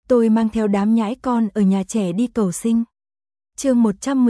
Tôi mang theo đám nhãi con ở nhà trẻ đi cầu sinh. Chương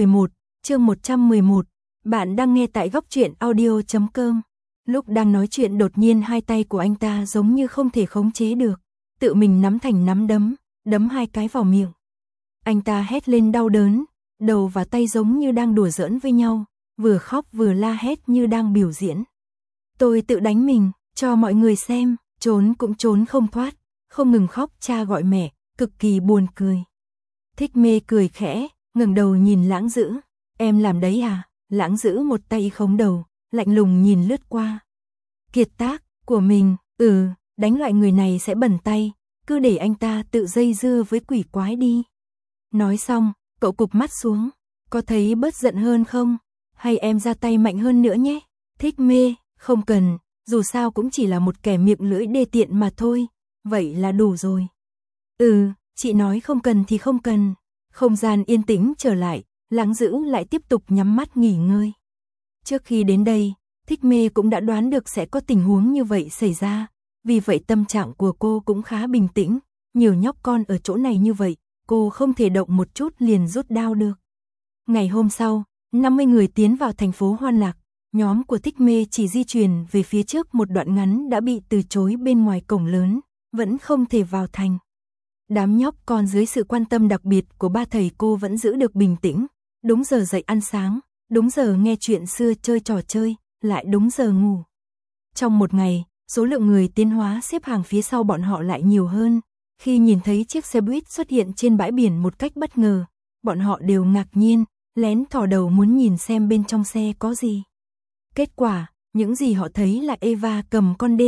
111, bạn đang nghe tại góc truyện audio.com. Lúc đang nói chuyện đột nhiên hai tay của anh ta giống như không thể khống chế được, tự mình nắm thành nắm đấm hai cái vào miệng. Anh ta hét lên đau đớn, đầu và tay giống như đang đùa giỡn với nhau, vừa khóc vừa la hét như đang biểu diễn. Tôi tự đánh mình, cho mọi người xem, trốn cũng trốn không thoát, không ngừng khóc cha gọi mẹ, cực kỳ buồn cười. Thích Mê cười khẽ, ngẩng đầu nhìn Lãng Dữ. Em làm đấy à? Lãng Dữ một tay khống đầu, lạnh lùng nhìn lướt qua. Kiệt tác của mình, đánh loại người này sẽ bẩn tay, cứ để anh ta tự dây dưa với quỷ quái đi. Nói xong, cậu cụp mắt xuống, có thấy bớt giận hơn không? Hay em ra tay mạnh hơn nữa nhé? Thích Mê, không cần, dù sao cũng chỉ là một kẻ miệng lưỡi đê tiện mà thôi, vậy là đủ rồi. Chị nói không cần thì không cần. Không gian yên tĩnh trở lại, Lãng Dữ lại tiếp tục nhắm mắt nghỉ ngơi. Trước khi đến đây, Thích Mê cũng đã đoán được sẽ có tình huống như vậy xảy ra, vì vậy tâm trạng của cô cũng khá bình tĩnh, nhiều nhóc con ở chỗ này như vậy, cô không thể động một chút liền rút đao được. Ngày hôm sau, 50 người tiến vào thành phố Hoan Lạc, nhóm của Thích Mê chỉ di chuyển về phía trước một đoạn ngắn đã bị từ chối bên ngoài cổng lớn, vẫn không thể vào thành. Đám nhóc con dưới sự quan tâm đặc biệt của ba thầy cô vẫn giữ được bình tĩnh, đúng giờ dậy ăn sáng, đúng giờ nghe chuyện xưa chơi trò chơi, lại đúng giờ ngủ. Trong một ngày, số lượng người tiến hóa xếp hàng phía sau bọn họ lại nhiều hơn. Khi nhìn thấy chiếc xe buýt xuất hiện trên bãi biển một cách bất ngờ, bọn họ đều ngạc nhiên, lén thò đầu muốn nhìn xem bên trong xe có gì. Kết quả, những gì họ thấy là Eva cầm con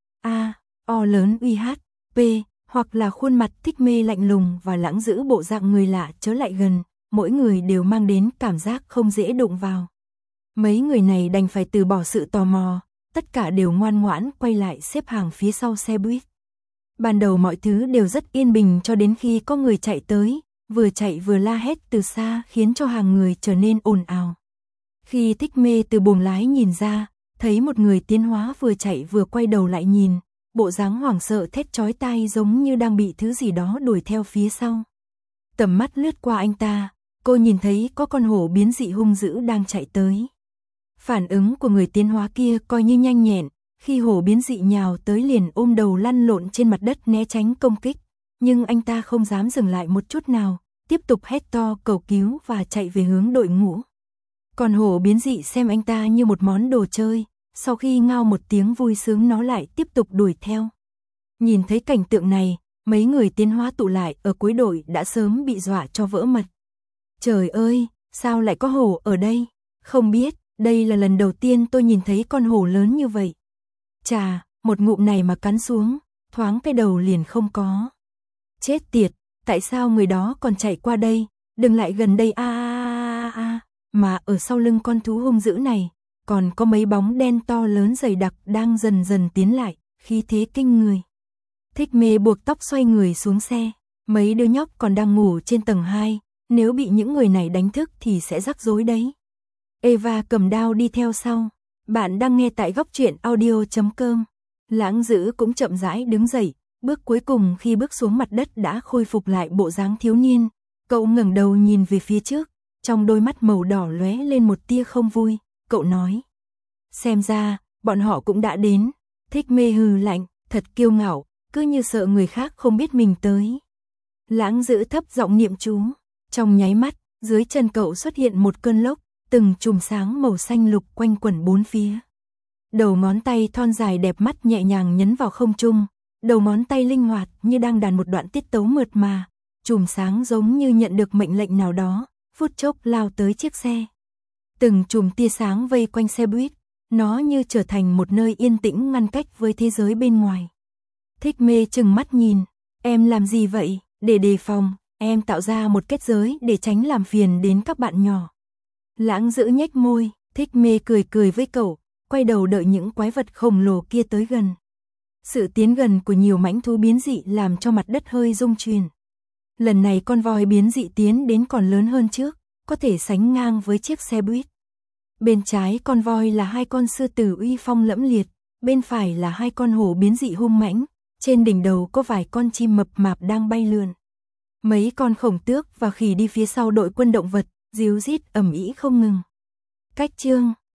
D.A.O lớn UHP, hoặc là khuôn mặt Thích Mê lạnh lùng và Lãng Dữ bộ dạng người lạ chớ lại gần, mỗi người đều mang đến cảm giác không dễ đụng vào. Mấy người này đành phải từ bỏ sự tò mò, tất cả đều ngoan ngoãn quay lại xếp hàng phía sau xe buýt. Ban đầu mọi thứ đều rất yên bình cho đến khi có người chạy tới, vừa chạy vừa la hét từ xa khiến cho hàng người trở nên ồn ào. Khi Thích Mê từ buồng lái nhìn ra, thấy một người tiến hóa vừa chạy vừa quay đầu lại nhìn, bộ dáng hoảng sợ thét chói tai giống như đang bị thứ gì đó đuổi theo phía sau. Tầm mắt lướt qua anh ta, cô nhìn thấy có con hổ biến dị hung dữ đang chạy tới. Phản ứng của người tiến hóa kia coi như nhanh nhẹn, khi hổ biến dị nhào tới liền ôm đầu lăn lộn trên mặt đất né tránh công kích, nhưng anh ta không dám dừng lại một chút nào, tiếp tục hét to cầu cứu và chạy về hướng đội ngũ. Còn hổ biến dị xem anh ta như một món đồ chơi, sau khi ngao một tiếng vui sướng nó lại tiếp tục đuổi theo. Nhìn thấy cảnh tượng này, mấy người tiến hóa tụ lại ở cuối đội đã sớm bị dọa cho vỡ mật. Trời ơi, sao lại có hổ ở đây? Không biết, đây là lần đầu tiên tôi nhìn thấy con hổ lớn như vậy. Chà, một ngụm này mà cắn xuống, thoáng cái đầu liền không có. Chết tiệt, tại sao người đó còn chạy qua đây, đừng lại gần đây mà ở sau lưng con thú hung dữ này, còn có mấy bóng đen to lớn dày đặc đang dần dần tiến lại, khí thế kinh người. Thích Mê buộc tóc xoay người xuống xe, mấy đứa nhóc còn đang ngủ trên tầng 2, nếu bị những người này đánh thức thì sẽ rắc rối đấy. Eva cầm đao đi theo sau. Bạn đang nghe tại góc truyện audio.com. Lãng Dữ cũng chậm rãi đứng dậy, bước cuối cùng khi bước xuống mặt đất đã khôi phục lại bộ dáng thiếu niên. Cậu ngẩng đầu nhìn về phía trước, trong đôi mắt màu đỏ lóe lên một tia không vui, cậu nói. Xem ra, bọn họ cũng đã đến. Thích Mê hừ lạnh, thật kiêu ngạo, cứ như sợ người khác không biết mình tới. Lãng Dữ thấp giọng niệm chú, trong nháy mắt, dưới chân cậu xuất hiện một cơn lốc, từng chùm sáng màu xanh lục quanh quẩn bốn phía. Đầu ngón tay thon dài đẹp mắt nhẹ nhàng nhấn vào không trung, đầu ngón tay linh hoạt như đang đàn một đoạn tiết tấu mượt mà, chùm sáng giống như nhận được mệnh lệnh nào đó, phút chốc lao tới chiếc xe. Từng chùm tia sáng vây quanh xe buýt, nó như trở thành một nơi yên tĩnh ngăn cách với thế giới bên ngoài. Thích Mê trừng mắt nhìn, em làm gì vậy? Để đề phòng, em tạo ra một kết giới để tránh làm phiền đến các bạn nhỏ. Lãng Dữ nhếch môi, Thích Mê cười cười với cậu, quay đầu đợi những quái vật khổng lồ kia tới gần. Sự tiến gần của nhiều mãnh thú biến dị làm cho mặt đất hơi rung chuyển. Lần này con voi biến dị tiến đến còn lớn hơn trước, có thể sánh ngang với chiếc xe buýt. Bên trái con voi là hai con sư tử uy phong lẫm liệt, bên phải là hai con hổ biến dị hung mãnh, trên đỉnh đầu có vài con chim mập mạp đang bay lượn. Mấy con khổng tước và khỉ đi phía sau đội quân động vật, ríu rít ầm ĩ không ngừng. Cách chương